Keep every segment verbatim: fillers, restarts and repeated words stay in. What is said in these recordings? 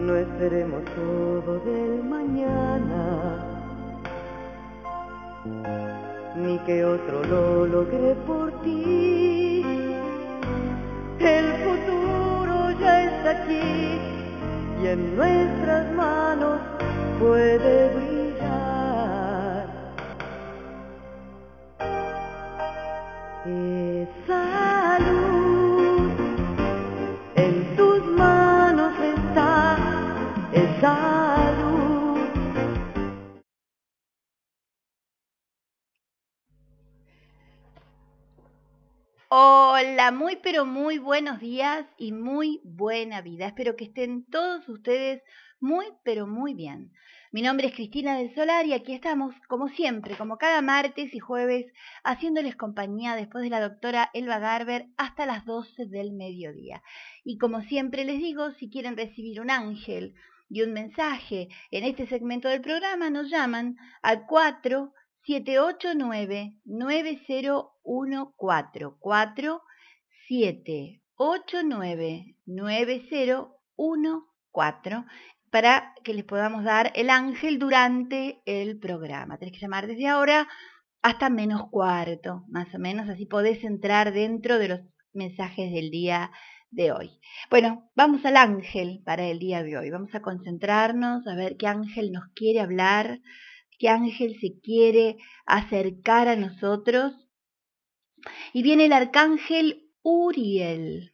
No esperemos todo del mañana, ni que otro lo logre por ti. El futuro ya está aquí y en nuestras manos puede brillar. Esa luz en tus manos está, esa luz. Hola, muy pero muy buenos días y muy buena vida. Espero que estén todos ustedes muy pero muy bien. Mi nombre es Cristina del Solar y aquí estamos, como siempre, como cada martes y jueves, haciéndoles compañía después de la doctora Elba Garber hasta las doce del mediodía. Y como siempre les digo, si quieren recibir un ángel y un mensaje en este segmento del programa, nos llaman al cuatro siete ocho nueve nueve cero uno cuatro, cuatro siete ocho nueve nueve cero uno cuatro, para que les podamos dar el ángel durante el programa. Tenés que llamar desde ahora hasta menos cuarto, más o menos, así podés entrar dentro de los mensajes del día de hoy. Bueno, vamos al ángel para el día de hoy. Vamos a concentrarnos, a ver qué ángel nos quiere hablar, qué ángel se quiere acercar a nosotros. Y viene el arcángel Uriel.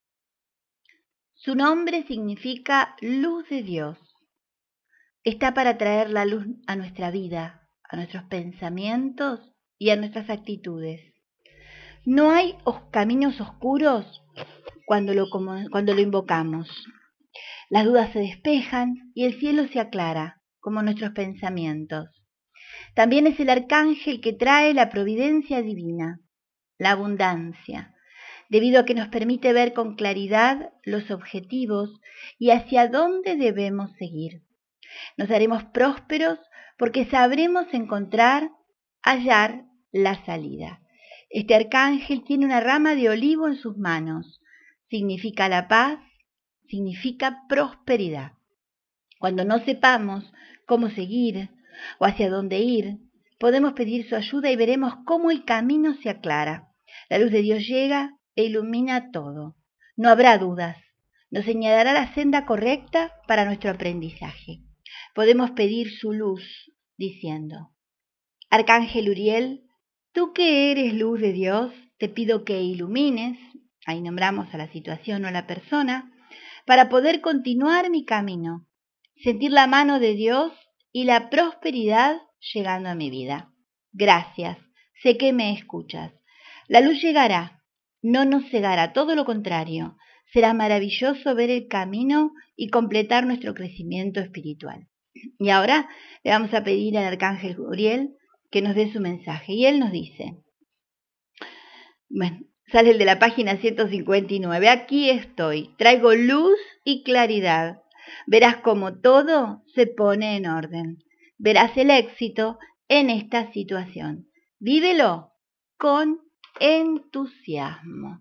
Su nombre significa luz de Dios. Está para traer la luz a nuestra vida, a nuestros pensamientos y a nuestras actitudes. No hay caminos oscuros cuando lo, cuando lo invocamos. Las dudas se despejan y el cielo se aclara, como nuestros pensamientos. También es el arcángel que trae la providencia divina, la abundancia, debido a que nos permite ver con claridad los objetivos y hacia dónde debemos seguir. Nos haremos prósperos porque sabremos encontrar, hallar la salida. Este arcángel tiene una rama de olivo en sus manos. Significa la paz, significa prosperidad. Cuando no sepamos cómo seguir o hacia dónde ir, podemos pedir su ayuda y veremos cómo el camino se aclara. La luz de Dios llega e ilumina todo. No habrá dudas. Nos señalará la senda correcta para nuestro aprendizaje. Podemos pedir su luz diciendo: Arcángel Uriel, tú que eres luz de Dios, te pido que ilumines, ahí nombramos a la situación o a la persona, para poder continuar mi camino, sentir la mano de Dios y la prosperidad llegando a mi vida. Gracias, sé que me escuchas. La luz llegará, no nos cegará, todo lo contrario. Será maravilloso ver el camino y completar nuestro crecimiento espiritual. Y ahora le vamos a pedir al arcángel Uriel que nos dé su mensaje. Y él nos dice, bueno, sale el de la página ciento cincuenta y nueve. Aquí estoy, traigo luz y claridad. Verás cómo todo se pone en orden. Verás el éxito en esta situación. Vívelo con entusiasmo.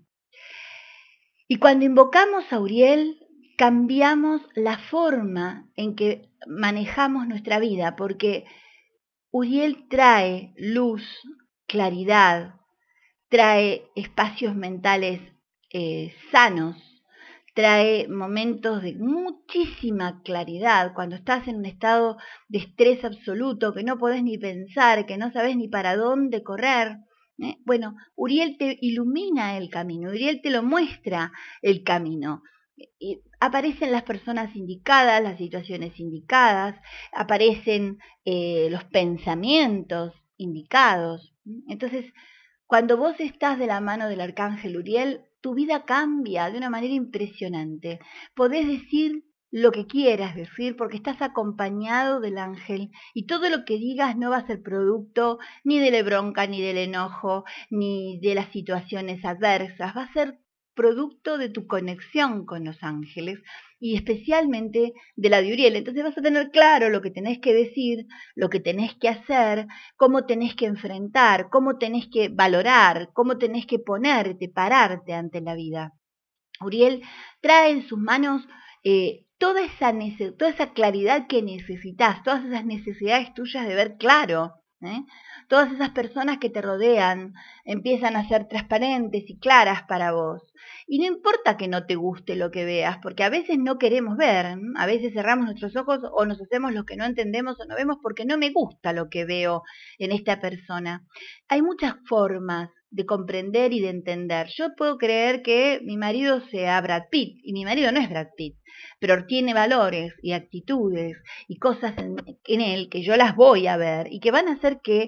Y cuando invocamos a Uriel, cambiamos la forma en que manejamos nuestra vida, porque Uriel trae luz, claridad, trae espacios mentales eh, sanos, trae momentos de muchísima claridad, cuando estás en un estado de estrés absoluto, que no podés ni pensar, que no sabés ni para dónde correr. ¿eh? Bueno, Uriel te ilumina el camino, Uriel te lo muestra el camino. Y aparecen las personas indicadas, las situaciones indicadas, aparecen eh, los pensamientos indicados. Entonces, cuando vos estás de la mano del arcángel Uriel, tu vida cambia de una manera impresionante. Podés decir lo que quieras decir porque estás acompañado del ángel y todo lo que digas no va a ser producto ni de la bronca, ni del enojo, ni de las situaciones adversas. Va a ser producto de tu conexión con los ángeles y especialmente de la de Uriel. Entonces vas a tener claro lo que tenés que decir, lo que tenés que hacer, cómo tenés que enfrentar, cómo tenés que valorar, cómo tenés que ponerte, pararte ante la vida. Uriel trae en sus manos eh, toda, esa toda esa claridad que necesitas, todas esas necesidades tuyas de ver claro. ¿Eh? Todas esas personas que te rodean empiezan a ser transparentes y claras para vos. Y no importa que no te guste lo que veas, porque a veces no queremos ver, ¿eh? A veces cerramos nuestros ojos o nos hacemos lo que no entendemos o no vemos porque no me gusta lo que veo en esta persona. Hay muchas formas de comprender y de entender. Yo puedo creer que mi marido sea Brad Pitt, y mi marido no es Brad Pitt, pero tiene valores y actitudes y cosas en, en él que yo las voy a ver y que van a hacer que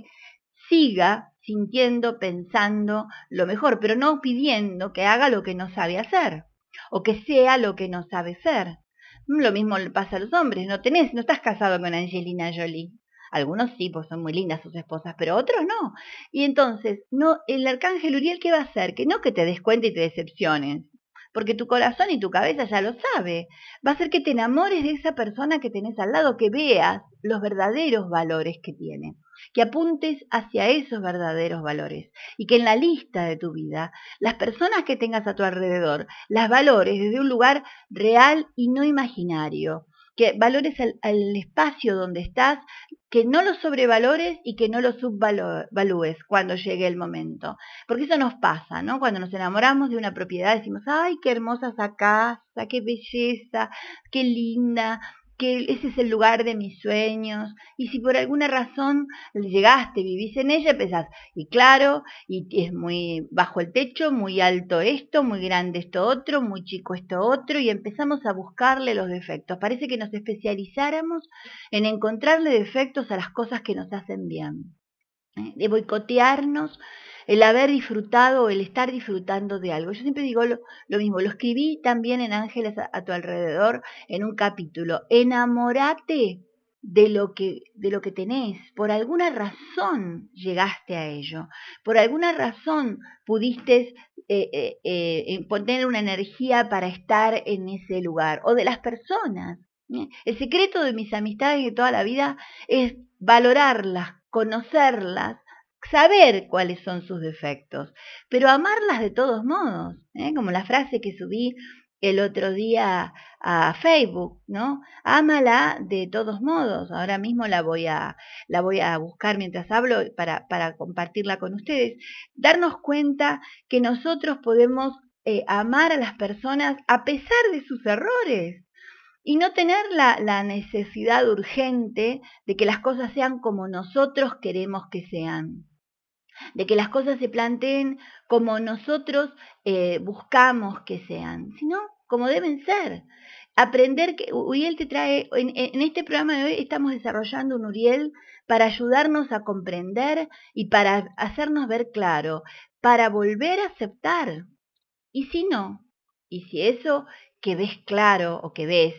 siga sintiendo, pensando lo mejor, pero no pidiendo que haga lo que no sabe hacer o que sea lo que no sabe ser. Lo mismo le pasa a los hombres, no tenés, no estás casado con Angelina Jolie. Algunos sí, pues son muy lindas sus esposas, pero otros no. Y entonces, no, el arcángel Uriel, ¿qué va a hacer? Que no que te des cuenta y te decepciones, porque tu corazón y tu cabeza ya lo sabe. Va a hacer que te enamores de esa persona que tenés al lado, que veas los verdaderos valores que tiene, que apuntes hacia esos verdaderos valores y que en la lista de tu vida, las personas que tengas a tu alrededor, las valores desde un lugar real y no imaginario, que valores al, al espacio donde estás, que no lo sobrevalores y que no lo subvalúes cuando llegue el momento. Porque eso nos pasa, ¿no? Cuando nos enamoramos de una propiedad decimos, ay, qué hermosa esa casa, qué belleza, qué linda, que ese es el lugar de mis sueños. Y si por alguna razón llegaste, vivís en ella, pensás, y claro, y es muy bajo el techo, muy alto esto, muy grande esto otro, muy chico esto otro, y empezamos a buscarle los defectos. Parece que nos especializáramos en encontrarle defectos a las cosas que nos hacen bien, ¿eh? De boicotearnos el haber disfrutado o el estar disfrutando de algo. Yo siempre digo lo, lo mismo, lo escribí también en Ángeles a, a tu alrededor en un capítulo. Enamórate de lo que de lo que tenés. Por alguna razón llegaste a ello. Por alguna razón pudiste eh, eh, eh, poner una energía para estar en ese lugar. O de las personas. El secreto de mis amistades de toda la vida es valorarlas, conocerlas, saber cuáles son sus defectos, pero amarlas de todos modos, ¿eh? Como la frase que subí el otro día a Facebook, ¿no? Ámala de todos modos. Ahora mismo la voy a, la voy a buscar mientras hablo para, para compartirla con ustedes. Darnos cuenta que nosotros podemos eh, amar a las personas a pesar de sus errores. Y no tener la, la, necesidad urgente de que las cosas sean como nosotros queremos que sean, de que las cosas se planteen como nosotros eh, buscamos que sean, sino como deben ser. Aprender que Uriel te trae, en, en este programa de hoy estamos desarrollando un Uriel para ayudarnos a comprender y para hacernos ver claro, para volver a aceptar. Y si no, y si eso que ves claro o que ves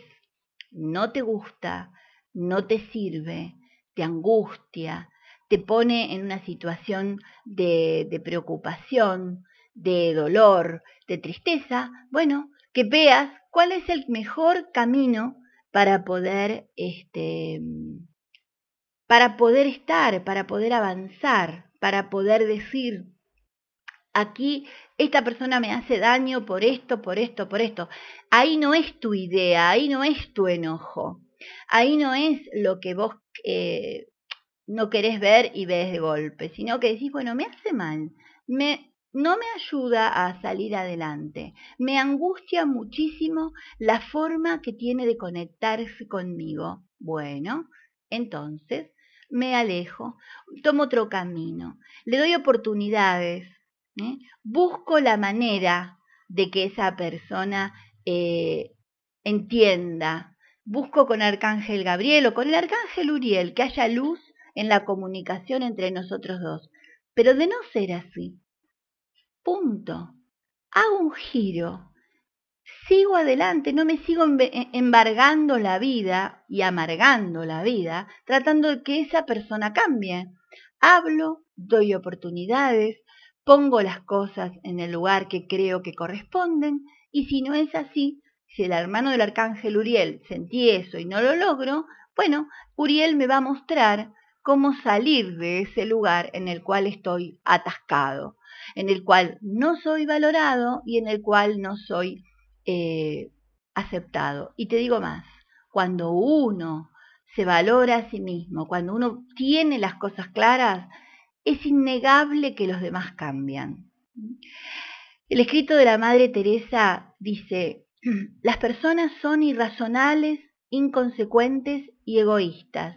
no te gusta, no te sirve, te angustia, te pone en una situación de, de preocupación, de dolor, de tristeza, bueno, que veas cuál es el mejor camino para poder, este, para poder estar, para poder avanzar, para poder decir, aquí esta persona me hace daño por esto, por esto, por esto. Ahí no es tu idea, ahí no es tu enojo, ahí no es lo que vos eh, no querés ver y ves de golpe, sino que decís, bueno, me hace mal, me, no me ayuda a salir adelante, me angustia muchísimo la forma que tiene de conectarse conmigo. Bueno, entonces me alejo, tomo otro camino, le doy oportunidades, ¿eh? Busco la manera de que esa persona eh, entienda, busco con Arcángel Gabriel o con el Arcángel Uriel que haya luz en la comunicación entre nosotros dos. Pero de no ser así, punto. Hago un giro, sigo adelante, no me sigo embargando la vida y amargando la vida, tratando de que esa persona cambie. Hablo, doy oportunidades, pongo las cosas en el lugar que creo que corresponden, y si no es así, si el hermano del arcángel Uriel sentí eso y no lo logro, bueno, Uriel me va a mostrar cómo salir de ese lugar en el cual estoy atascado, en el cual no soy valorado y en el cual no soy eh, aceptado. Y te digo más, cuando uno se valora a sí mismo, cuando uno tiene las cosas claras, es innegable que los demás cambian. El escrito de la Madre Teresa dice, las personas son irracionales, inconsecuentes y egoístas.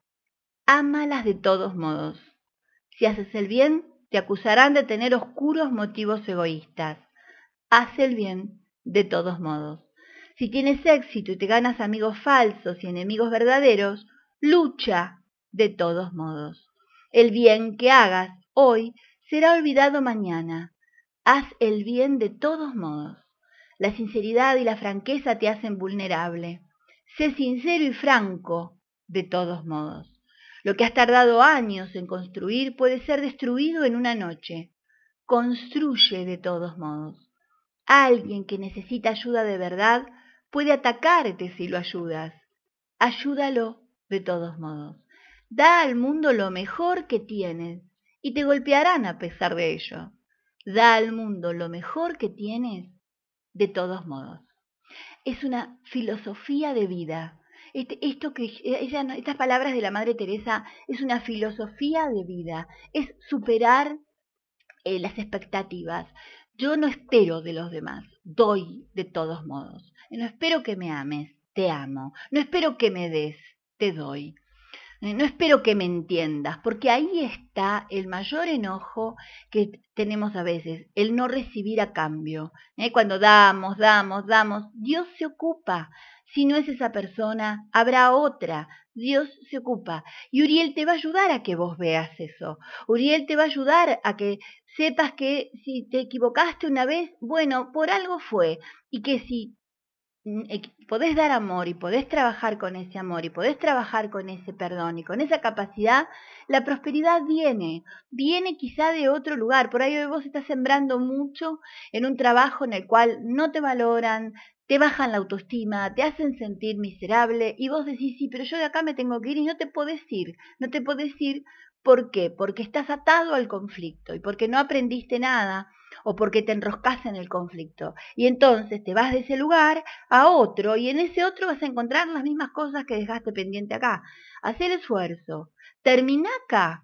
Ámalas de todos modos. Si haces el bien, te acusarán de tener oscuros motivos egoístas. Haz el bien de todos modos. Si tienes éxito y te ganas amigos falsos y enemigos verdaderos, lucha de todos modos. El bien que hagas hoy será olvidado mañana. Haz el bien de todos modos. La sinceridad y la franqueza te hacen vulnerable. Sé sincero y franco de todos modos. Lo que has tardado años en construir puede ser destruido en una noche. Construye de todos modos. Alguien que necesita ayuda de verdad puede atacarte si lo ayudas. Ayúdalo de todos modos. Da al mundo lo mejor que tienes y te golpearán a pesar de ello. Da al mundo lo mejor que tienes de todos modos. Es una filosofía de vida. Este, esto que ella, estas palabras de la Madre Teresa es una filosofía de vida. Es superar eh, las expectativas. Yo no espero de los demás, doy de todos modos. No espero que me ames, te amo. No espero que me des, te doy. No espero que me entiendas, porque ahí está el mayor enojo que tenemos a veces, el no recibir a cambio. ¿Eh? Cuando damos, damos, damos, Dios se ocupa. Si no es esa persona, habrá otra. Dios se ocupa. Y Uriel te va a ayudar a que vos veas eso. Uriel te va a ayudar a que sepas que si te equivocaste una vez, bueno, por algo fue. Y que si podés dar amor y podés trabajar con ese amor y podés trabajar con ese perdón y con esa capacidad, la prosperidad viene, viene quizá de otro lugar. Por ahí vos estás sembrando mucho en un trabajo en el cual no te valoran, te bajan la autoestima, te hacen sentir miserable y vos decís, sí, pero yo de acá me tengo que ir y no te podés ir, no te podés ir. ¿Por qué? Porque estás atado al conflicto y porque no aprendiste nada o porque te enroscas en el conflicto. Y entonces te vas de ese lugar a otro y en ese otro vas a encontrar las mismas cosas que dejaste pendiente acá. Haz el esfuerzo, termina acá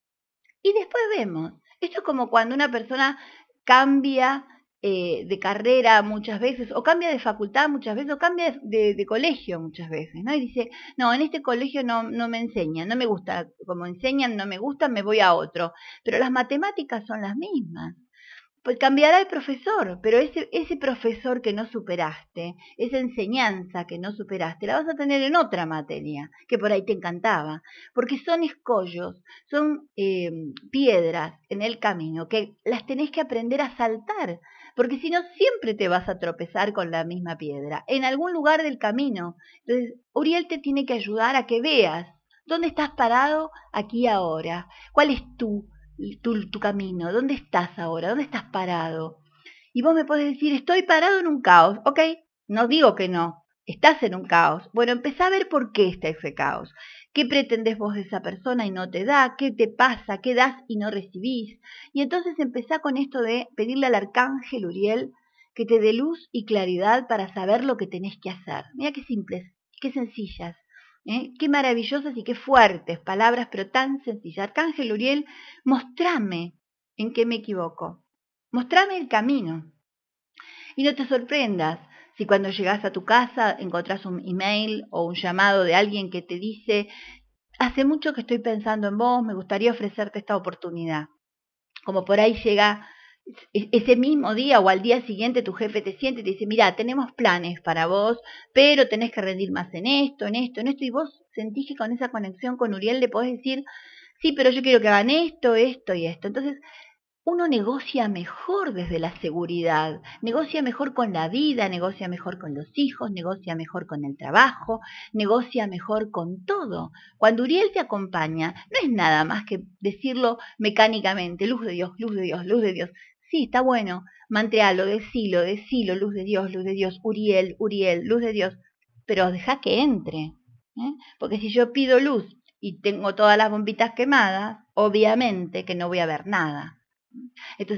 y después vemos. Esto es como cuando una persona cambia eh, de carrera muchas veces, o cambia de facultad muchas veces, o cambia de, de colegio muchas veces, ¿no? Y dice, no, en este colegio no, no me enseñan, no me gusta, como enseñan, no me gusta, me voy a otro. Pero las matemáticas son las mismas. Pues cambiará el profesor, pero ese, ese profesor que no superaste, esa enseñanza que no superaste, la vas a tener en otra materia, que por ahí te encantaba, porque son escollos, son eh, piedras en el camino, que las tenés que aprender a saltar, porque si no siempre te vas a tropezar con la misma piedra, en algún lugar del camino. Entonces, Uriel te tiene que ayudar a que veas dónde estás parado aquí ahora, cuál es tu Tu, tu camino, ¿dónde estás ahora? ¿Dónde estás parado? Y vos me podés decir, estoy parado en un caos. Ok, no digo que no, estás en un caos. Bueno, empezá a ver por qué está ese caos. ¿Qué pretendés vos de esa persona y no te da? ¿Qué te pasa? ¿Qué das y no recibís? Y entonces empezá con esto de pedirle al arcángel Uriel que te dé luz y claridad para saber lo que tenés que hacer. Mira qué simples, qué sencillas. ¿Eh? Qué maravillosas y qué fuertes palabras, pero tan sencillas. Arcángel Uriel, mostrame en qué me equivoco. Mostrame el camino. Y no te sorprendas si cuando llegas a tu casa encontrás un email o un llamado de alguien que te dice, hace mucho que estoy pensando en vos, me gustaría ofrecerte esta oportunidad. Como por ahí llega ese mismo día o al día siguiente tu jefe te siente y te dice, mira, tenemos planes para vos, pero tenés que rendir más en esto, en esto, en esto, y vos sentís que con esa conexión con Uriel le podés decir, sí, pero yo quiero que hagan esto, esto y esto. Entonces, uno negocia mejor desde la seguridad, negocia mejor con la vida, negocia mejor con los hijos, negocia mejor con el trabajo, negocia mejor con todo. Cuando Uriel te acompaña, no es nada más que decirlo mecánicamente, luz de Dios, luz de Dios, luz de Dios. Sí, está bueno, mantréalo, decilo, decilo, luz de Dios, luz de Dios, Uriel, Uriel, luz de Dios, pero deja que entre, ¿eh? Porque si yo pido luz y tengo todas las bombitas quemadas, obviamente que no voy a ver nada. Entonces,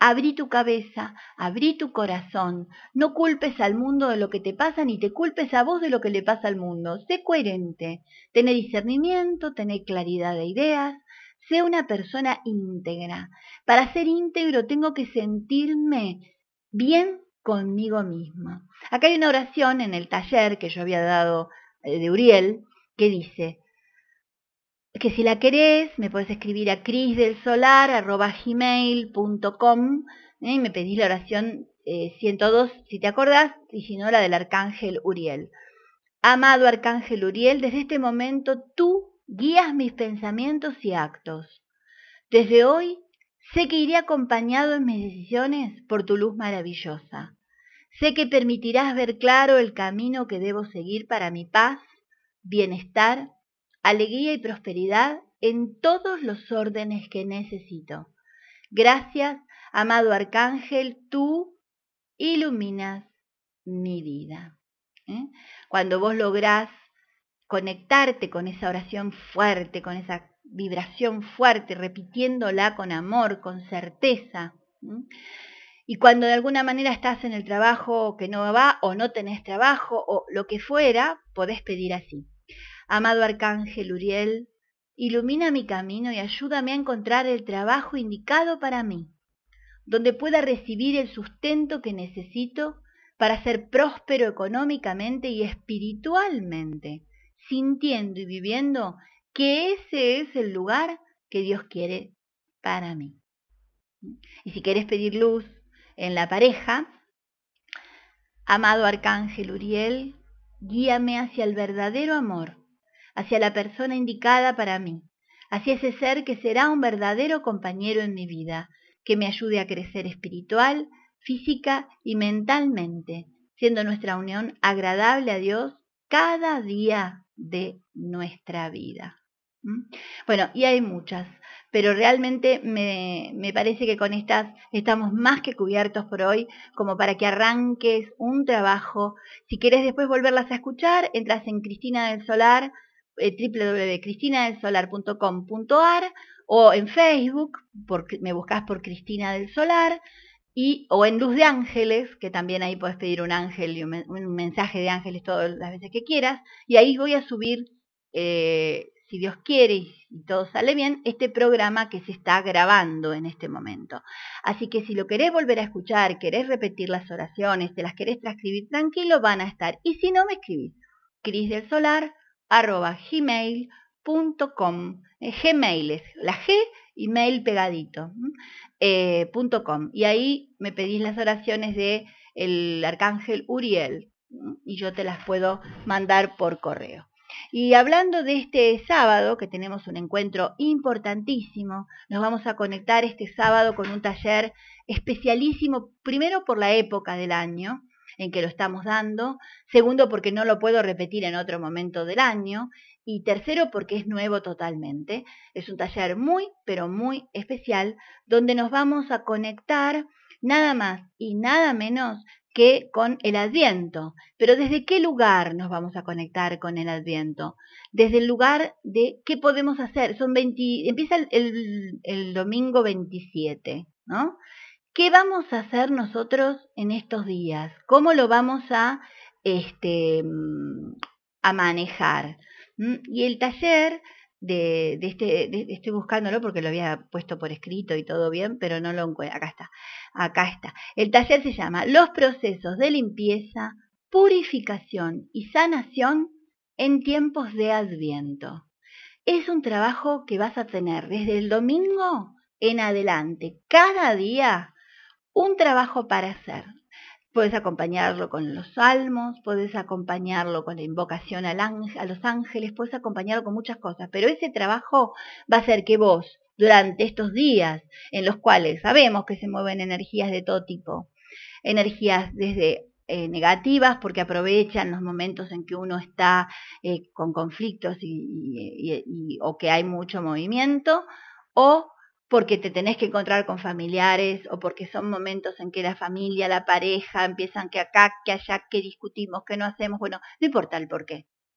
Abrí tu cabeza, abrí tu corazón, no culpes al mundo de lo que te pasa, ni te culpes a vos de lo que le pasa al mundo. Sé coherente, tené discernimiento, tené claridad de ideas, sé una persona íntegra. Para ser íntegro tengo que sentirme bien conmigo misma. Acá hay una oración en el taller que yo había dado eh, de Uriel, que dice que si la querés me podés escribir a crisdelsolar arroba gmail punto com ¿eh? y me pedís la oración eh, ciento dos si te acordás, y si no la del arcángel Uriel. Amado arcángel Uriel, desde este momento tú guías mis pensamientos y actos. Desde hoy sé que iré acompañado en mis decisiones por tu luz maravillosa. Sé que permitirás ver claro el camino que debo seguir para mi paz, bienestar, alegría y prosperidad en todos los órdenes que necesito. Gracias, amado arcángel, tú iluminas mi vida. ¿Eh? Cuando vos lográs conectarte con esa oración fuerte, con esa vibración fuerte, repitiéndola con amor, con certeza, ¿eh? Y cuando de alguna manera estás en el trabajo que no va o no tenés trabajo o lo que fuera, podés pedir así. Amado arcángel Uriel, ilumina mi camino y ayúdame a encontrar el trabajo indicado para mí, donde pueda recibir el sustento que necesito para ser próspero económicamente y espiritualmente, sintiendo y viviendo que ese es el lugar que Dios quiere para mí. Y si querés pedir luz en la pareja, amado arcángel Uriel, guíame hacia el verdadero amor, hacia la persona indicada para mí, hacia ese ser que será un verdadero compañero en mi vida, que me ayude a crecer espiritual, física y mentalmente, siendo nuestra unión agradable a Dios cada día de nuestra vida. ¿Mm? Bueno, y hay muchas, pero realmente me, me parece que con estas estamos más que cubiertos por hoy, como para que arranques un trabajo. Si querés después volverlas a escuchar, entras en Cristina del Solar, eh, w w w punto cristina del solar punto com punto a r o en Facebook, por, me buscas por Cristina del Solar, y, o en Luz de Ángeles, que también ahí puedes pedir un ángel y un, un mensaje de ángeles todas las veces que quieras, y ahí voy a subir, eh, si Dios quiere y, y todo sale bien, este programa que se está grabando en este momento. Así que si lo querés volver a escuchar, querés repetir las oraciones, te las querés transcribir, tranquilo, van a estar. Y si no, me escribís, crisdelsolar arroba gmail punto com, eh, Gmail es la G y mail pegadito, eh, punto com, y ahí me pedís las oraciones de el arcángel Uriel y yo te las puedo mandar por correo. Y hablando de este sábado, que tenemos un encuentro importantísimo, nos vamos a conectar este sábado con un taller especialísimo, primero por la época del año en que lo estamos dando, segundo porque no lo puedo repetir en otro momento del año, y tercero porque es nuevo totalmente. Es un taller muy, pero muy especial, donde nos vamos a conectar nada más y nada menos que con el Adviento. Pero ¿desde qué lugar nos vamos a conectar con el Adviento? Desde el lugar de qué podemos hacer. Son veinte, empieza el, el, el domingo veintisiete, ¿no? ¿Qué vamos a hacer nosotros en estos días? ¿Cómo lo vamos a, este, a manejar? Y el taller de, de este, de, estoy buscándolo porque lo había puesto por escrito y todo bien, pero no lo encuentro. Acá está, acá está. El taller se llama Los procesos de limpieza, purificación y sanación en tiempos de Adviento. Es un trabajo que vas a tener desde el domingo en adelante, cada día, un trabajo para hacer. Puedes acompañarlo con los salmos, puedes acompañarlo con la invocación al ángel, a los ángeles, puedes acompañarlo con muchas cosas, pero ese trabajo va a hacer que vos, durante estos días en los cuales sabemos que se mueven energías de todo tipo, energías desde eh, negativas porque aprovechan los momentos en que uno está eh, con conflictos y, y, y, o que hay mucho movimiento, o porque te tenés que encontrar con familiares, o porque son momentos en que la familia, la pareja, empiezan que acá, que allá, que discutimos, que no hacemos, bueno, no importa el por qué.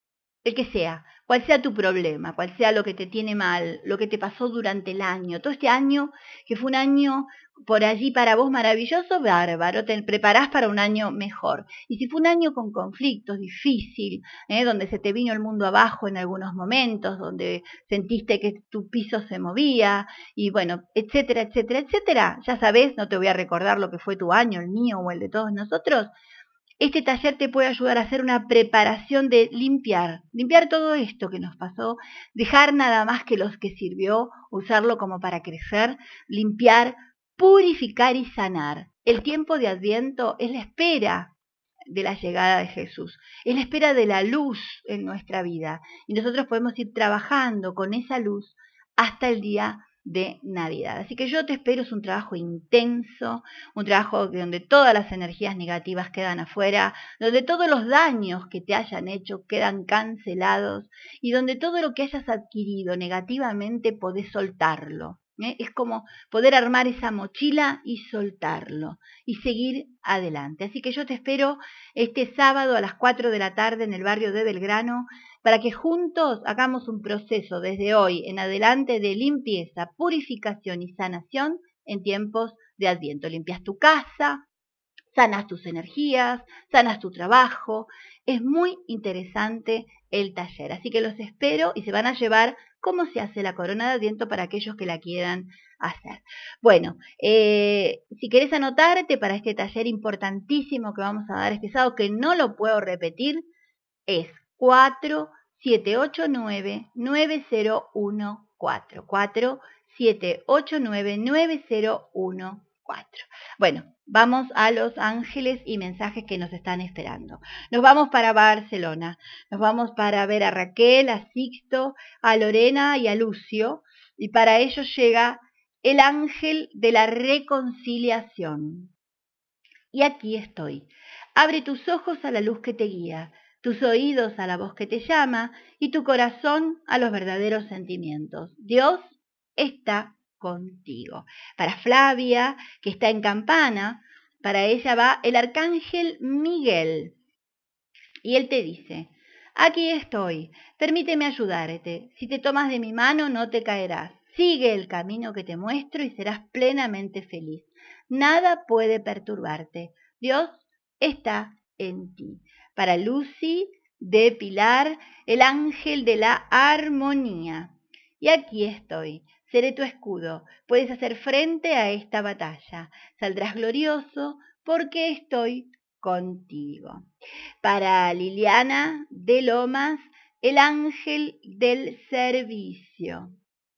el que sea, cual sea tu problema, cual sea lo que te tiene mal, lo que te pasó durante el año, todo este año que fue un año por allí para vos maravilloso, bárbaro, te preparás para un año mejor. Y si fue un año con conflictos, difícil, ¿eh? donde se te vino el mundo abajo en algunos momentos, donde sentiste que tu piso se movía, y bueno, etcétera, etcétera, etcétera, ya sabés, no te voy a recordar lo que fue tu año, el mío o el de todos nosotros. Este taller te puede ayudar a hacer una preparación de limpiar, limpiar todo esto que nos pasó, dejar nada más que los que sirvió, usarlo como para crecer, limpiar, purificar y sanar. El tiempo de Adviento es la espera de la llegada de Jesús, es la espera de la luz en nuestra vida y nosotros podemos ir trabajando con esa luz hasta el día de Navidad. Así que yo te espero, es un trabajo intenso, un trabajo donde todas las energías negativas quedan afuera, donde todos los daños que te hayan hecho quedan cancelados y donde todo lo que hayas adquirido negativamente podés soltarlo. ¿eh? Es como poder armar esa mochila y soltarlo y seguir adelante. Así que yo te espero este sábado a las cuatro de la tarde en el barrio de Belgrano para que juntos hagamos un proceso desde hoy en adelante de limpieza, purificación y sanación en tiempos de Adviento. Limpias tu casa, sanas tus energías, sanas tu trabajo. Es muy interesante el taller, así que los espero y se van a llevar cómo se hace la corona de Adviento para aquellos que la quieran hacer. Bueno, eh, si querés anotarte para este taller importantísimo que vamos a dar este sábado, que no lo puedo repetir, es cuatro siete ocho nueve nueve cero uno cuatro. cuatro siete ocho nueve nueve cero uno cuatro. Bueno, vamos a Los Ángeles y mensajes que nos están esperando. Nos vamos para Barcelona, nos vamos para ver a Raquel, a Sixto, a Lorena y a Lucio, y para ellos llega el ángel de la reconciliación. Y aquí estoy. Abre tus ojos a la luz que te guía, tus oídos a la voz que te llama y tu corazón a los verdaderos sentimientos. Dios está contigo. Para Flavia, que está en Campana, para ella va el arcángel Miguel. Y él te dice, aquí estoy, permíteme ayudarte. Si te tomas de mi mano no te caerás. Sigue el camino que te muestro y serás plenamente feliz. Nada puede perturbarte. Dios está en ti. Para Lucy de Pilar, el ángel de la armonía. Y aquí estoy. Seré tu escudo. Puedes hacer frente a esta batalla. Saldrás glorioso porque estoy contigo. Para Liliana de Lomas, el ángel del servicio.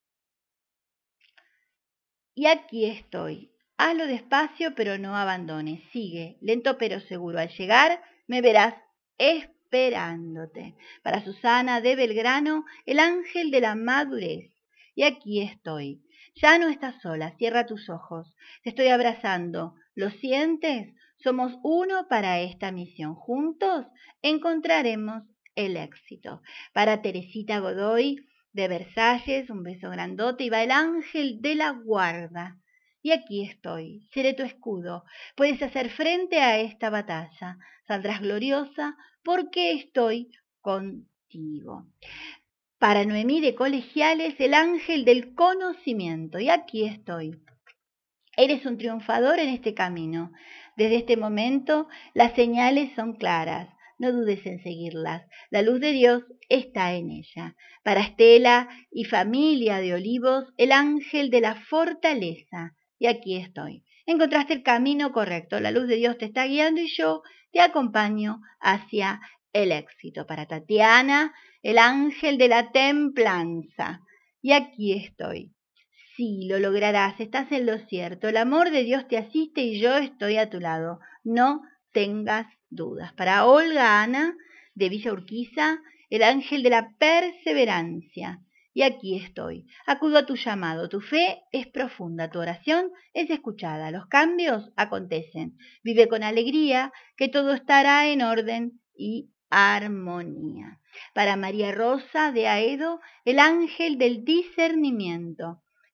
Y aquí estoy. Hazlo despacio, pero no abandones. Sigue, lento pero seguro. Al llegar, me verás esperándote. Para Susana de Belgrano, el ángel de la madurez. Y aquí estoy. Ya no estás sola, cierra tus ojos. Te estoy abrazando. ¿Lo sientes? Somos uno para esta misión. Juntos encontraremos el éxito. Para Teresita Godoy de Versalles, un beso grandote, y va el ángel de la guarda. Y aquí estoy, seré tu escudo. Puedes hacer frente a esta batalla. Saldrás gloriosa porque estoy contigo. Para Noemí de Colegiales, el ángel del conocimiento. Y aquí estoy. Eres un triunfador en este camino. Desde este momento, las señales son claras. No dudes en seguirlas. La luz de Dios está en ella. Para Estela y familia de Olivos, el ángel de la fortaleza. Y aquí estoy. Encontraste el camino correcto. La luz de Dios te está guiando y yo te acompaño hacia el éxito. Para Tatiana, el ángel de la templanza. Y aquí estoy. Sí, lo lograrás, estás en lo cierto. El amor de Dios te asiste y yo estoy a tu lado. No tengas dudas. Para Olga Ana, de Villa Urquiza, el ángel de la perseverancia. Y aquí estoy. Acudo a tu llamado. Tu fe es profunda, tu oración es escuchada. Los cambios acontecen. Vive con alegría, que todo estará en orden y armonía. Para María Rosa de Aedo, el ángel del discernimiento.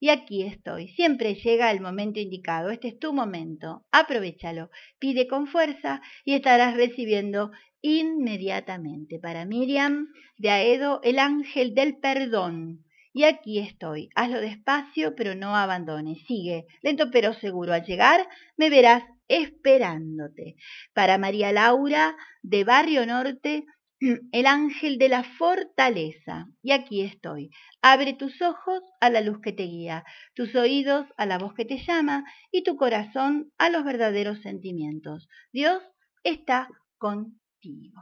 y aquí estoy. Siempre llega el momento indicado. Este es tu momento. Aprovéchalo. Pide con fuerza y estarás recibiendo inmediatamente. Para Miriam de Aedo, el ángel del perdón. Y aquí estoy. Hazlo despacio, pero no abandones. Sigue, lento pero seguro. Al llegar, me verás esperándote. Para María Laura, de Barrio Norte, el ángel de la fortaleza. Y aquí estoy. Abre tus ojos a la luz que te guía, tus oídos a la voz que te llama y tu corazón a los verdaderos sentimientos. Dios está contigo.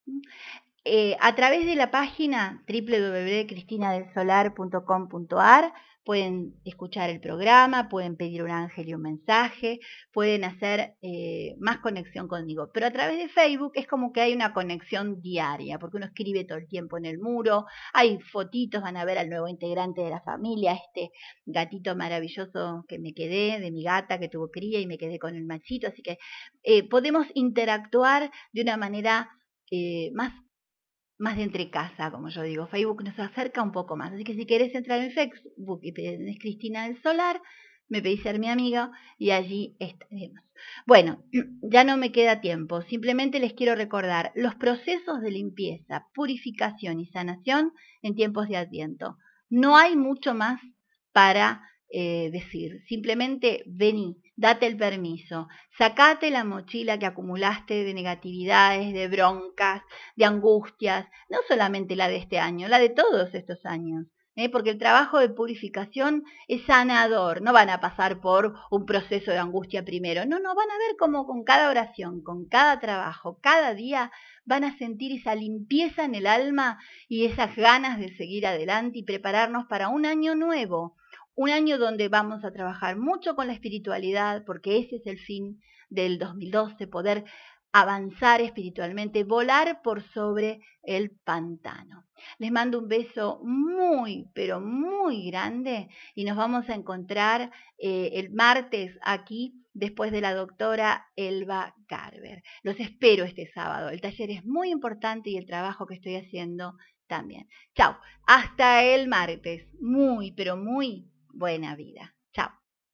Eh, a través de la página doble u doble u doble u punto cristina del solar punto com punto a r pueden escuchar el programa, pueden pedir un ángel y un mensaje, pueden hacer eh, más conexión conmigo. Pero a través de Facebook es como que hay una conexión diaria, porque uno escribe todo el tiempo en el muro, hay fotitos, van a ver al nuevo integrante de la familia, este gatito maravilloso que me quedé, de mi gata que tuvo cría y me quedé con el machito, así que eh, podemos interactuar de una manera eh, más más de entre casa, como yo digo. Facebook nos acerca un poco más. Así que si querés entrar en Facebook y pedís Cristina del Solar, me pedís ser mi amiga y allí estaremos. Bueno, ya no me queda tiempo. Simplemente les quiero recordar los procesos de limpieza, purificación y sanación en tiempos de Adviento. No hay mucho más para eh, decir. Simplemente vení, date el permiso, sacate la mochila que acumulaste de negatividades, de broncas, de angustias, no solamente la de este año, la de todos estos años, ¿eh? Porque el trabajo de purificación es sanador, no van a pasar por un proceso de angustia primero, no, no, van a ver cómo con cada oración, con cada trabajo, cada día van a sentir esa limpieza en el alma y esas ganas de seguir adelante y prepararnos para un año nuevo. Un año donde vamos a trabajar mucho con la espiritualidad, porque ese es el fin del dos mil doce, poder avanzar espiritualmente, volar por sobre el pantano. Les mando un beso muy, pero muy grande y nos vamos a encontrar eh, el martes aquí después de la doctora Elba Carver. Los espero este sábado. El taller es muy importante y el trabajo que estoy haciendo también. Chao, hasta el martes. Muy, pero muy buena vida. Chao.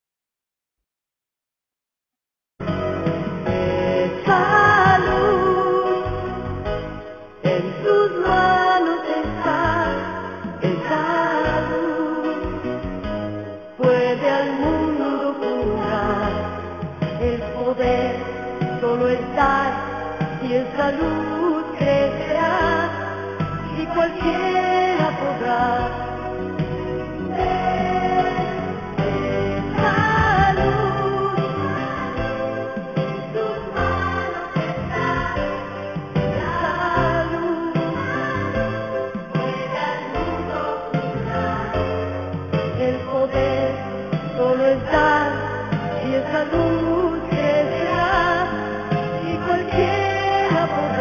Esa luz en tus manos está, esa luz puede al mundo curar. El poder solo está y esa luz crecerá y cualquiera podrá. El poder solo está y esa luz crecerá y cualquiera podrá.